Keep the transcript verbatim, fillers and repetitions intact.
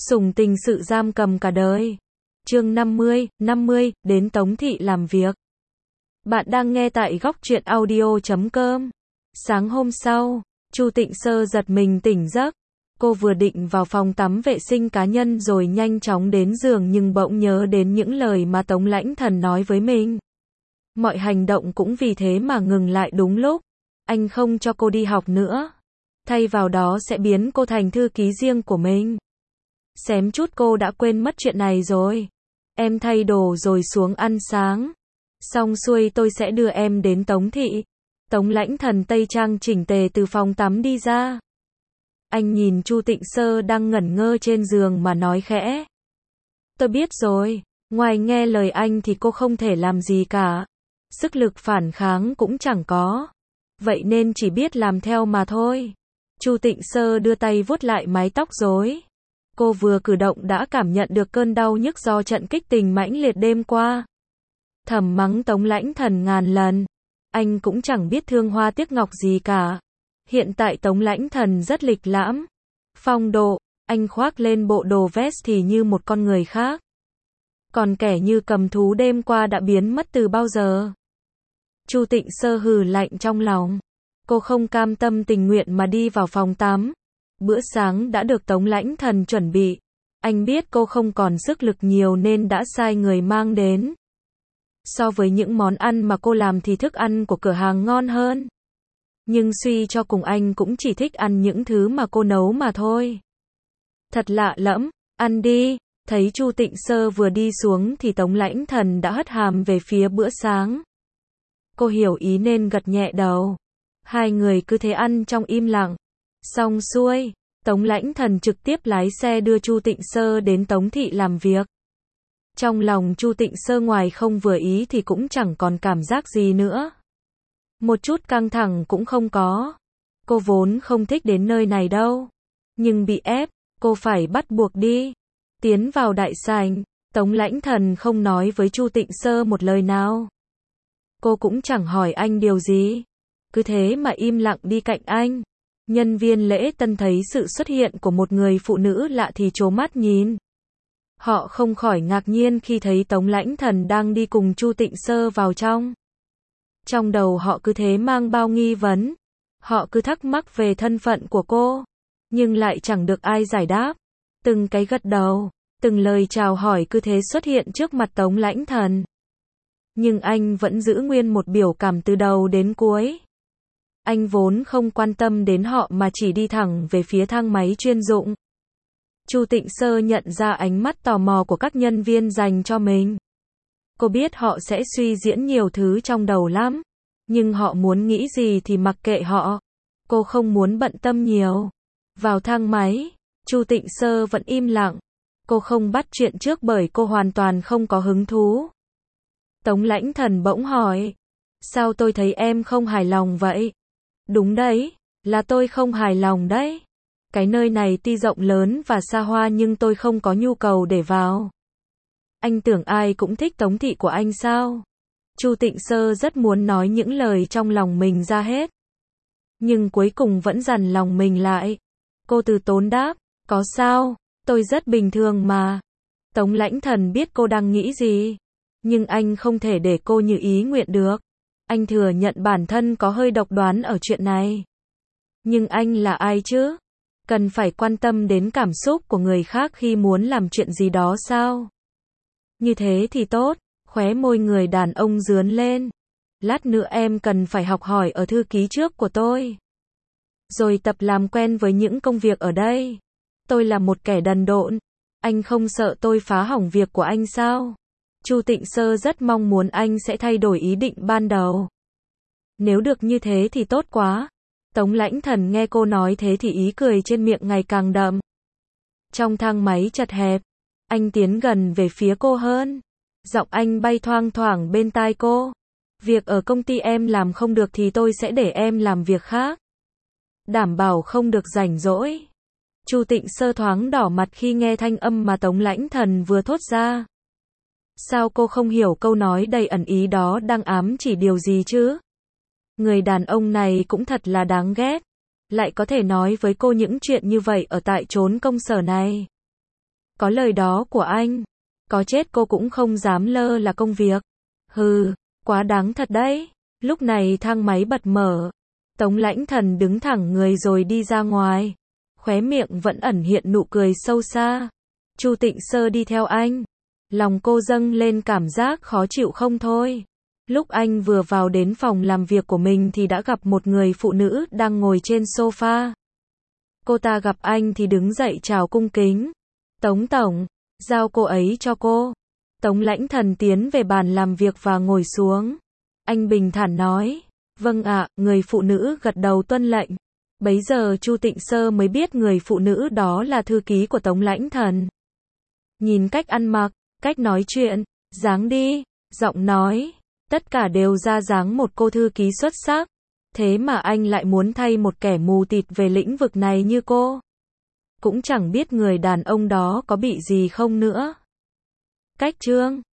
Sủng tình sự giam cầm cả đời. Chương năm mươi, năm mươi, đến Tống thị làm việc. Bạn đang nghe tại góc truyện audio chấm com. Sáng hôm sau, Chu Tịnh Sơ giật mình tỉnh giấc. Cô vừa định vào phòng tắm vệ sinh cá nhân rồi nhanh chóng đến giường nhưng bỗng nhớ đến những lời mà Tống Lãnh Thần nói với mình. Mọi hành động cũng vì thế mà ngừng lại đúng lúc. Anh không cho cô đi học nữa. Thay vào đó sẽ biến cô thành thư ký riêng của mình. Xém chút cô đã quên mất chuyện này rồi. Em thay đồ rồi xuống ăn sáng. Xong xuôi tôi sẽ đưa em đến Tống thị. Tống Lãnh Thần tây trang chỉnh tề từ phòng tắm đi ra. Anh nhìn Chu Tịnh Sơ đang ngẩn ngơ trên giường mà nói khẽ. Tôi biết rồi, ngoài nghe lời anh thì cô không thể làm gì cả. Sức lực phản kháng cũng chẳng có. Vậy nên chỉ biết làm theo mà thôi. Chu Tịnh Sơ đưa tay vuốt lại mái tóc rối. Cô vừa cử động đã cảm nhận được cơn đau nhức do trận kích tình mãnh liệt đêm qua. Thầm mắng Tống Lãnh Thần ngàn lần. Anh cũng chẳng biết thương hoa tiếc ngọc gì cả. Hiện tại Tống Lãnh Thần rất lịch lãm, phong độ, anh khoác lên bộ đồ vest thì như một con người khác. Còn kẻ như cầm thú đêm qua đã biến mất từ bao giờ. Chu Tịnh Sơ hừ lạnh trong lòng. Cô không cam tâm tình nguyện mà đi vào phòng tắm. Bữa sáng đã được Tống Lãnh Thần chuẩn bị. Anh biết cô không còn sức lực nhiều nên đã sai người mang đến. So với những món ăn mà cô làm thì thức ăn của cửa hàng ngon hơn. Nhưng suy cho cùng anh cũng chỉ thích ăn những thứ mà cô nấu mà thôi. Thật lạ lẫm, ăn đi. Thấy Chu Tịnh Sơ vừa đi xuống thì Tống Lãnh Thần đã hất hàm về phía bữa sáng. Cô hiểu ý nên gật nhẹ đầu. Hai người cứ thế ăn trong im lặng. Xong xuôi, Tống Lãnh Thần trực tiếp lái xe đưa Chu Tịnh Sơ đến Tống thị làm việc. Trong lòng Chu Tịnh Sơ ngoài không vừa ý thì cũng chẳng còn cảm giác gì nữa. Một chút căng thẳng cũng không có. Cô vốn không thích đến nơi này đâu. Nhưng bị ép, cô phải bắt buộc đi. Tiến vào đại sảnh, Tống Lãnh Thần không nói với Chu Tịnh Sơ một lời nào. Cô cũng chẳng hỏi anh điều gì. Cứ thế mà im lặng đi cạnh anh. Nhân viên lễ tân thấy sự xuất hiện của một người phụ nữ lạ thì trố mắt nhìn. Họ không khỏi ngạc nhiên khi thấy Tống Lãnh Thần đang đi cùng Chu Tịnh Sơ vào trong. Trong đầu họ cứ thế mang bao nghi vấn. Họ cứ thắc mắc về thân phận của cô. Nhưng lại chẳng được ai giải đáp. Từng cái gật đầu, từng lời chào hỏi cứ thế xuất hiện trước mặt Tống Lãnh Thần. Nhưng anh vẫn giữ nguyên một biểu cảm từ đầu đến cuối. Anh vốn không quan tâm đến họ mà chỉ đi thẳng về phía thang máy chuyên dụng. Chu Tịnh Sơ nhận ra ánh mắt tò mò của các nhân viên dành cho mình. Cô biết họ sẽ suy diễn nhiều thứ trong đầu lắm. Nhưng họ muốn nghĩ gì thì mặc kệ họ. Cô không muốn bận tâm nhiều. Vào thang máy, Chu Tịnh Sơ vẫn im lặng. Cô không bắt chuyện trước bởi cô hoàn toàn không có hứng thú. Tống Lãnh Thần bỗng hỏi. Sao tôi thấy em không hài lòng vậy? Đúng đấy, là tôi không hài lòng đấy. Cái nơi này tuy rộng lớn và xa hoa nhưng tôi không có nhu cầu để vào. Anh tưởng ai cũng thích Tống thị của anh sao? Chu Tịnh Sơ rất muốn nói những lời trong lòng mình ra hết. Nhưng cuối cùng vẫn dằn lòng mình lại. Cô từ tốn đáp, có sao, tôi rất bình thường mà. Tống Lãnh Thần biết cô đang nghĩ gì. Nhưng anh không thể để cô như ý nguyện được. Anh thừa nhận bản thân có hơi độc đoán ở chuyện này. Nhưng anh là ai chứ? Cần phải quan tâm đến cảm xúc của người khác khi muốn làm chuyện gì đó sao? Như thế thì tốt. Khóe môi người đàn ông rướn lên. Lát nữa em cần phải học hỏi ở thư ký trước của tôi. Rồi tập làm quen với những công việc ở đây. Tôi là một kẻ đần độn. Anh không sợ tôi phá hỏng việc của anh sao? Chu Tịnh Sơ rất mong muốn anh sẽ thay đổi ý định ban đầu. Nếu được như thế thì tốt quá. Tống Lãnh Thần nghe cô nói thế thì ý cười trên miệng ngày càng đậm. Trong thang máy chật hẹp, anh tiến gần về phía cô hơn. Giọng anh bay thoang thoảng bên tai cô. Việc ở công ty em làm không được thì tôi sẽ để em làm việc khác. Đảm bảo không được rảnh rỗi. Chu Tịnh Sơ thoáng đỏ mặt khi nghe thanh âm mà Tống Lãnh Thần vừa thốt ra. Sao cô không hiểu câu nói đầy ẩn ý đó đang ám chỉ điều gì chứ? Người đàn ông này cũng thật là đáng ghét. Lại có thể nói với cô những chuyện như vậy ở tại chốn công sở này. Có lời đó của anh, có chết cô cũng không dám lơ là công việc. Hừ, quá đáng thật đấy. Lúc này thang máy bật mở. Tống Lãnh Thần đứng thẳng người rồi đi ra ngoài. Khóe miệng vẫn ẩn hiện nụ cười sâu xa. Chu Tịnh Sơ đi theo anh. Lòng cô dâng lên cảm giác khó chịu không thôi. Lúc anh vừa vào đến phòng làm việc của mình thì đã gặp một người phụ nữ đang ngồi trên sofa. Cô ta gặp anh thì đứng dậy chào cung kính. Tống tổng, giao cô ấy cho cô. Tống Lãnh Thần tiến về bàn làm việc và ngồi xuống. Anh bình thản nói, vâng ạ, người phụ nữ gật đầu tuân lệnh. Bấy giờ Chu Tịnh Sơ mới biết người phụ nữ đó là thư ký của Tống Lãnh Thần. Nhìn cách ăn mặc, cách nói chuyện, dáng đi, giọng nói, tất cả đều ra dáng một cô thư ký xuất sắc. Thế mà anh lại muốn thay một kẻ mù tịt về lĩnh vực này như cô. Cũng chẳng biết người đàn ông đó có bị gì không nữa. Cách chương